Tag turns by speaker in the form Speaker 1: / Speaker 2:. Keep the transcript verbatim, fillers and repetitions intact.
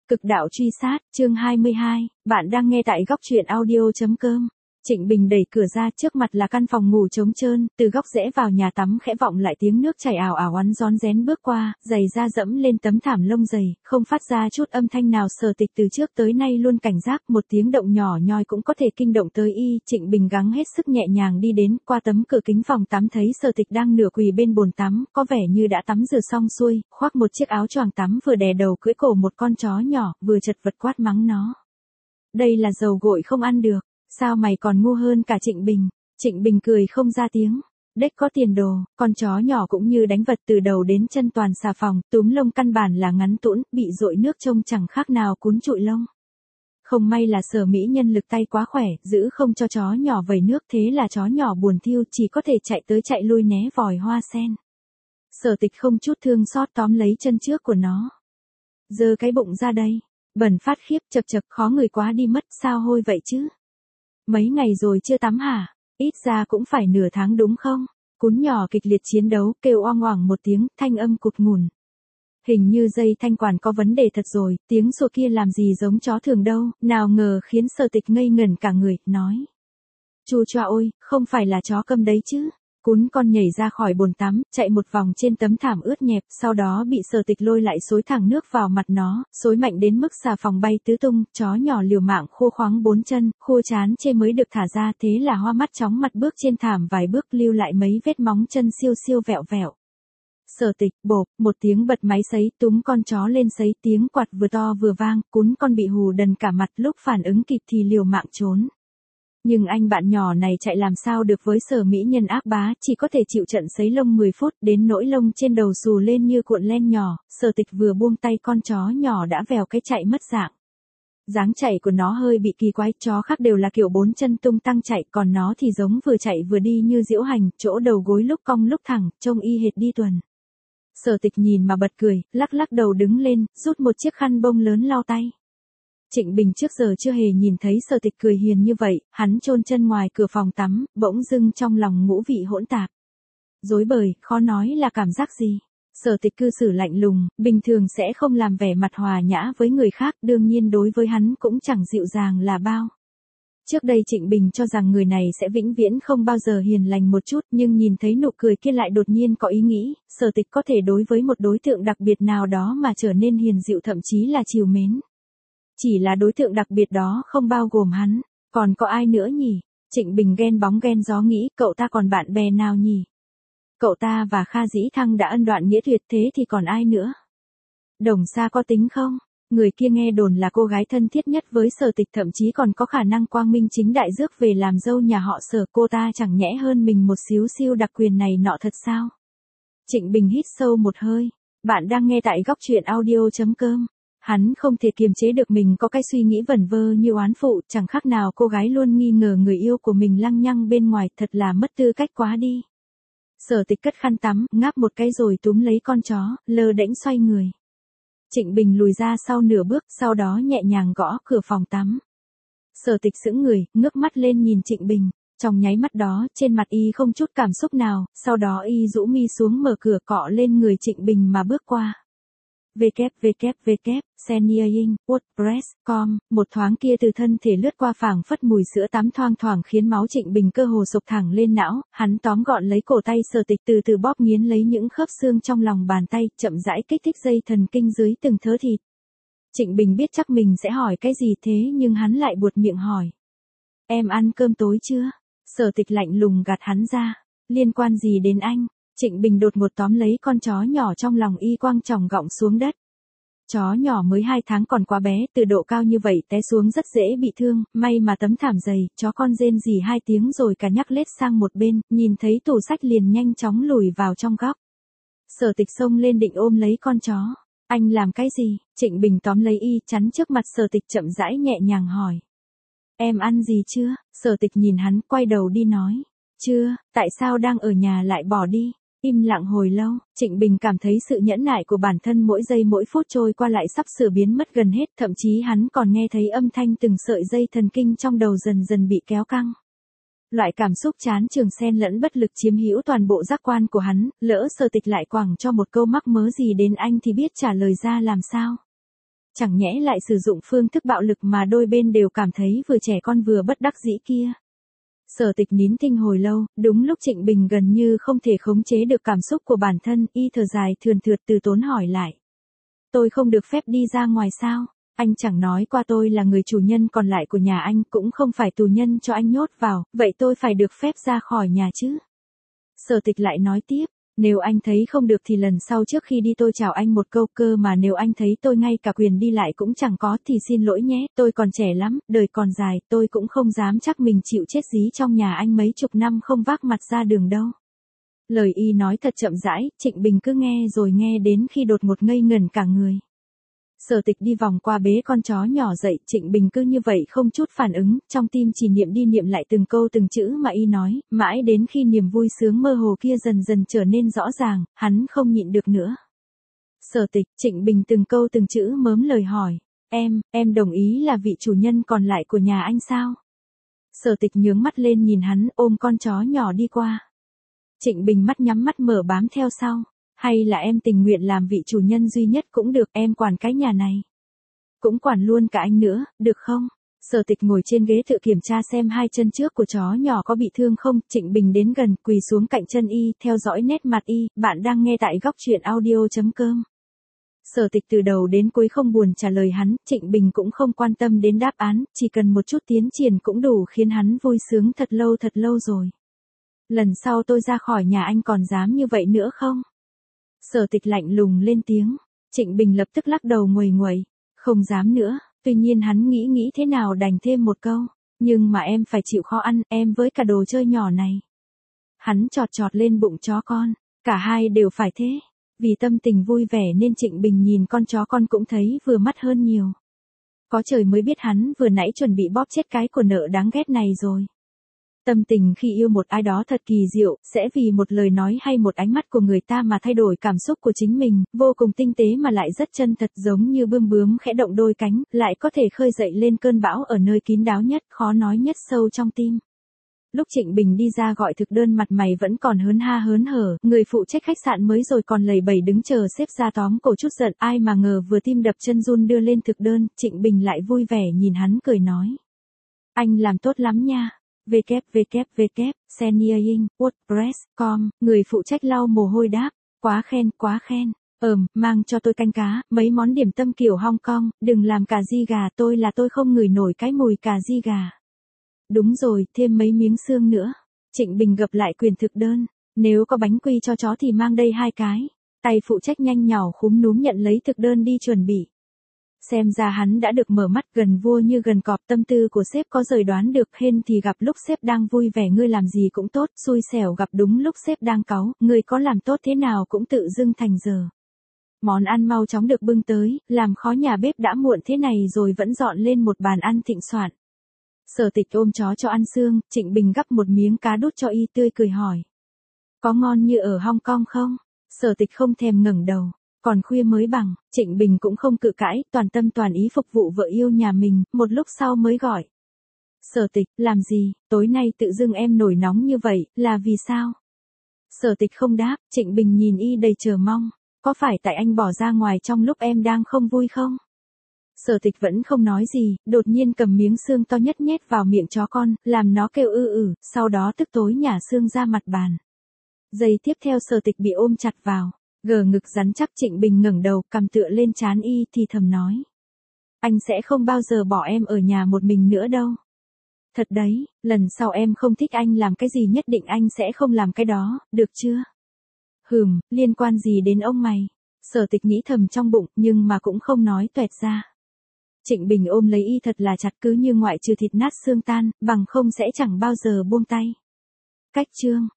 Speaker 1: Cực đạo truy sát, chương hai mươi hai, bạn đang nghe tại góc truyện audio.com. Trịnh Bình đẩy cửa ra, trước mặt là căn phòng ngủ trống trơn, từ góc rẽ vào nhà tắm khẽ vọng lại tiếng nước chảy ào ào oắn rón rén bước qua, giày da dẫm lên tấm thảm lông dày, không phát ra chút âm thanh nào. Sở Tịch từ trước tới nay luôn cảnh giác, một tiếng động nhỏ nhoi cũng có thể kinh động tới y. Trịnh Bình gắng hết sức nhẹ nhàng đi đến, qua tấm cửa kính phòng tắm thấy Sở Tịch đang nửa quỳ bên bồn tắm, có vẻ như đã tắm rửa xong xuôi, khoác một chiếc áo choàng tắm, vừa đè đầu cưỡi cổ một con chó nhỏ, vừa chật vật quát mắng nó. Đây là dầu gội không ăn được. Sao mày còn ngu hơn cả Trịnh Bình? Trịnh Bình cười không ra tiếng. Đếch có tiền đồ, con chó nhỏ cũng như đánh vật từ đầu đến chân toàn xà phòng, túm lông căn bản là ngắn tũn, bị dội nước trông chẳng khác nào cún trụi lông. Không may là Sở mỹ nhân lực tay quá khỏe, giữ không cho chó nhỏ vẩy nước, thế là chó nhỏ buồn thiu chỉ có thể chạy tới chạy lui né vòi hoa sen. Sở Tịch không chút thương xót tóm lấy chân trước của nó. Giơ cái bụng ra đây. Bẩn phát khiếp, chật chật, khó người quá đi mất, sao hôi vậy chứ? Mấy ngày rồi chưa tắm hả? Ít ra cũng phải nửa tháng đúng không? Cún nhỏ kịch liệt chiến đấu, kêu oang oảng một tiếng, thanh âm cụt ngủn. Hình như dây thanh quản có vấn đề thật rồi, tiếng sủa kia làm gì giống chó thường đâu, nào ngờ khiến Sở Tịch ngây ngẩn cả người, nói. Chu choa ôi, không phải là chó câm đấy chứ? Cún con nhảy ra khỏi bồn tắm, chạy một vòng trên tấm thảm ướt nhẹp, sau đó bị Sở Tịch lôi lại xối thẳng nước vào mặt nó, xối mạnh đến mức xà phòng bay tứ tung, chó nhỏ liều mạng khô khoáng bốn chân, khô chán chê mới được thả ra, thế là hoa mắt chóng mặt bước trên thảm vài bước lưu lại mấy vết móng chân siêu siêu vẹo vẹo. Sở Tịch, bộp, một tiếng bật máy sấy, túm con chó lên sấy, tiếng quạt vừa to vừa vang, cún con bị hù đần cả mặt, lúc phản ứng kịp thì liều mạng trốn. Nhưng anh bạn nhỏ này chạy làm sao được với Sở mỹ nhân ác bá, chỉ có thể chịu trận sấy lông mười phút, đến nỗi lông trên đầu xù lên như cuộn len nhỏ. Sở Tịch vừa buông tay con chó nhỏ đã vèo cái chạy mất dạng. Dáng chạy của nó hơi bị kỳ quái, chó khác đều là kiểu bốn chân tung tăng chạy, còn nó thì giống vừa chạy vừa đi như diễu hành, chỗ đầu gối lúc cong lúc thẳng, trông y hệt đi tuần. Sở Tịch nhìn mà bật cười, lắc lắc đầu đứng lên, rút một chiếc khăn bông lớn lau tay. Trịnh Bình trước giờ chưa hề nhìn thấy Sở Tịch cười hiền như vậy, hắn chôn chân ngoài cửa phòng tắm, bỗng dưng trong lòng ngũ vị hỗn tạp. Rối bời, khó nói là cảm giác gì. Sở Tịch cư xử lạnh lùng, bình thường sẽ không làm vẻ mặt hòa nhã với người khác, đương nhiên đối với hắn cũng chẳng dịu dàng là bao. Trước đây Trịnh Bình cho rằng người này sẽ vĩnh viễn không bao giờ hiền lành một chút, nhưng nhìn thấy nụ cười kia lại đột nhiên có ý nghĩ, Sở Tịch có thể đối với một đối tượng đặc biệt nào đó mà trở nên hiền dịu, thậm chí là trìu mến. Chỉ là đối tượng đặc biệt đó không bao gồm hắn, còn có ai nữa nhỉ? Trịnh Bình ghen bóng ghen gió nghĩ, cậu ta còn bạn bè nào nhỉ? Cậu ta và Kha Dĩ Thăng đã ân đoạn nghĩa tuyệt, thế thì còn ai nữa? Đồng Sa có tính không? Người kia nghe đồn là cô gái thân thiết nhất với Sở Tịch, thậm chí còn có khả năng quang minh chính đại rước về làm dâu nhà họ Sở, cô ta chẳng nhẽ hơn mình một xíu siêu đặc quyền này nọ thật sao? Trịnh Bình hít sâu một hơi, bạn đang nghe tại góc truyện audio.com. Hắn không thể kiềm chế được mình có cái suy nghĩ vẩn vơ như oán phụ, chẳng khác nào cô gái luôn nghi ngờ người yêu của mình lăng nhăng bên ngoài, thật là mất tư cách quá đi. Sở Tịch cất khăn tắm, ngáp một cái rồi túm lấy con chó, lơ đễnh xoay người. Trịnh Bình lùi ra sau nửa bước, sau đó nhẹ nhàng gõ cửa phòng tắm. Sở Tịch sững người, ngước mắt lên nhìn Trịnh Bình. Trong nháy mắt đó, trên mặt y không chút cảm xúc nào, sau đó y rũ mi xuống mở cửa cọ lên người Trịnh Bình mà bước qua. www, Seniaing, WordPress, com, một thoáng kia từ thân thể lướt qua phảng phất mùi sữa tắm thoang thoảng khiến máu Trịnh Bình cơ hồ sộc thẳng lên não, hắn tóm gọn lấy cổ tay Sở Tịch từ từ bóp nghiến lấy những khớp xương trong lòng bàn tay, chậm rãi kích thích dây thần kinh dưới từng thớ thịt. Trịnh Bình biết chắc mình sẽ hỏi cái gì thế nhưng hắn lại buột miệng hỏi. Em ăn cơm tối chưa? Sở Tịch lạnh lùng gạt hắn ra. Liên quan gì đến anh? Trịnh Bình đột ngột tóm lấy con chó nhỏ trong lòng y quăng chỏng gọng xuống đất. Chó nhỏ mới hai tháng còn quá bé, từ độ cao như vậy té xuống rất dễ bị thương, may mà tấm thảm dày, chó con rên rỉ hai tiếng rồi cả nhắc lết sang một bên, nhìn thấy tủ sách liền nhanh chóng lùi vào trong góc. Sở Tịch xông lên định ôm lấy con chó. Anh làm cái gì? Trịnh Bình tóm lấy y, chắn trước mặt Sở Tịch chậm rãi nhẹ nhàng hỏi. Em ăn gì chưa? Sở Tịch nhìn hắn, quay đầu đi nói. Chưa, tại sao đang ở nhà lại bỏ đi? Im lặng hồi lâu, Trịnh Bình cảm thấy sự nhẫn nại của bản thân mỗi giây mỗi phút trôi qua lại sắp sửa biến mất gần hết, thậm chí hắn còn nghe thấy âm thanh từng sợi dây thần kinh trong đầu dần dần bị kéo căng. Loại cảm xúc chán chường xen lẫn bất lực chiếm hữu toàn bộ giác quan của hắn, lỡ Sở Tịch lại quẳng cho một câu mắc mớ gì đến anh thì biết trả lời ra làm sao. chẳng nhẽ lại sử dụng phương thức bạo lực mà đôi bên đều cảm thấy vừa trẻ con vừa bất đắc dĩ kia. Sở Tịch nín thinh hồi lâu, đúng lúc Trịnh Bình gần như không thể khống chế được cảm xúc của bản thân, y thở dài thườn thượt từ tốn hỏi lại. Tôi không được phép đi ra ngoài sao? Anh chẳng nói qua tôi là người chủ nhân còn lại của nhà anh, cũng không phải tù nhân cho anh nhốt vào, vậy tôi phải được phép ra khỏi nhà chứ? Sở Tịch lại nói tiếp, nếu anh thấy không được thì lần sau trước khi đi tôi chào anh một câu, cơ mà nếu anh thấy tôi ngay cả quyền đi lại cũng chẳng có thì xin lỗi nhé, tôi còn trẻ lắm, đời còn dài, tôi cũng không dám chắc mình chịu chết dí trong nhà anh mấy chục năm không vác mặt ra đường đâu. Lời y nói thật chậm rãi, Trịnh Bình cứ nghe rồi nghe đến khi đột ngột ngây ngẩn cả người. Sở Tịch đi vòng qua bế con chó nhỏ dậy, Trịnh Bình cứ như vậy không chút phản ứng, trong tim chỉ niệm đi niệm lại từng câu từng chữ mà y nói, mãi đến khi niềm vui sướng mơ hồ kia dần dần trở nên rõ ràng, hắn không nhịn được nữa. Sở Tịch, Trịnh Bình từng câu từng chữ mớm lời hỏi, em, em đồng ý là vị chủ nhân còn lại của nhà anh sao? Sở Tịch nhướng mắt lên nhìn hắn, ôm con chó nhỏ đi qua. Trịnh Bình mắt nhắm mắt mở bám theo sau. Hay là em tình nguyện làm vị chủ nhân duy nhất cũng được, em quản cái nhà này. Cũng quản luôn cả anh nữa, được không? Sở Tịch ngồi trên ghế tự kiểm tra xem hai chân trước của chó nhỏ có bị thương không, Trịnh Bình đến gần, quỳ xuống cạnh chân y, theo dõi nét mặt y, bạn đang nghe tại góc truyện audio.com. Sở Tịch từ đầu đến cuối không buồn trả lời hắn, Trịnh Bình cũng không quan tâm đến đáp án, chỉ cần một chút tiến triển cũng đủ khiến hắn vui sướng thật lâu thật lâu rồi. Lần sau tôi ra khỏi nhà anh còn dám như vậy nữa không? Sở Tịch lạnh lùng lên tiếng, Trịnh Bình lập tức lắc đầu nguầy nguầy, không dám nữa, tuy nhiên hắn nghĩ nghĩ thế nào đành thêm một câu, nhưng mà em phải chịu khó ăn, em với cả đồ chơi nhỏ này. Hắn chọt chọt lên bụng chó con, cả hai đều phải thế, vì tâm tình vui vẻ nên Trịnh Bình nhìn con chó con cũng thấy vừa mắt hơn nhiều. Có trời mới biết hắn vừa nãy chuẩn bị bóp chết cái của nợ đáng ghét này rồi. Tâm tình khi yêu một ai đó thật kỳ diệu, sẽ vì một lời nói hay một ánh mắt của người ta mà thay đổi cảm xúc của chính mình, vô cùng tinh tế mà lại rất chân thật, giống như bươm bướm khẽ động đôi cánh, lại có thể khơi dậy lên cơn bão ở nơi kín đáo nhất, khó nói nhất sâu trong tim. Lúc Trịnh Bình đi ra gọi thực đơn mặt mày vẫn còn hớn ha hớn hở, người phụ trách khách sạn mới rồi còn lầy bầy đứng chờ xếp ra tóm cổ chút giận, ai mà ngờ vừa tim đập chân run đưa lên thực đơn, Trịnh Bình lại vui vẻ nhìn hắn cười nói. Anh làm tốt lắm nha. www, Seniaing, WordPress, com, người phụ trách lau mồ hôi đáp, quá khen, quá khen, ờm, mang cho tôi canh cá, mấy món điểm tâm kiểu Hong Kong, đừng làm cà ri gà, tôi là tôi không ngửi nổi cái mùi cà ri gà. Đúng rồi, thêm mấy miếng xương nữa. Trịnh Bình gập lại quyển thực đơn, nếu có bánh quy cho chó thì mang đây hai cái. Tay phụ trách nhanh nhỏ khúm núm nhận lấy thực đơn đi chuẩn bị. Xem ra hắn đã được mở mắt, gần vua như gần cọp, tâm tư của sếp có rời đoán được, hên thì gặp lúc sếp đang vui vẻ ngươi làm gì cũng tốt, xui xẻo gặp đúng lúc sếp đang cáu, ngươi có làm tốt thế nào cũng tự dưng thành giờ. Món ăn mau chóng được bưng tới, làm khó nhà bếp đã muộn thế này rồi vẫn dọn lên một bàn ăn thịnh soạn. Sở Tịch ôm chó cho ăn xương, Trịnh Bình gắp một miếng cá đút cho y, tươi cười hỏi. Có ngon như ở Hong Kong không? Sở Tịch không thèm ngẩng đầu. Còn khuya mới bằng, Trịnh Bình cũng không cự cãi, toàn tâm toàn ý phục vụ vợ yêu nhà mình, một lúc sau mới gọi. Sở Tịch, làm gì, tối nay tự dưng em nổi nóng như vậy, là vì sao? Sở Tịch không đáp, Trịnh Bình nhìn y đầy chờ mong, có phải tại anh bỏ ra ngoài trong lúc em đang không vui không? Sở Tịch vẫn không nói gì, đột nhiên cầm miếng xương to nhất nhét vào miệng chó con, làm nó kêu ư ử, sau đó tức tối nhả xương ra mặt bàn. Giây tiếp theo Sở Tịch bị ôm chặt vào. Gờ ngực rắn chắc, Trịnh Bình ngẩng đầu, cầm tựa lên trán y thì thầm nói. Anh sẽ không bao giờ bỏ em ở nhà một mình nữa đâu. Thật đấy, lần sau em không thích anh làm cái gì nhất định anh sẽ không làm cái đó, được chưa? Hừm, liên quan gì đến ông mày? Sở Tịch nghĩ thầm trong bụng, nhưng mà cũng không nói toẹt ra. Trịnh Bình ôm lấy y thật là chặt, cứ như ngoại trừ thịt nát xương tan, bằng không sẽ chẳng bao giờ buông tay. Cách chương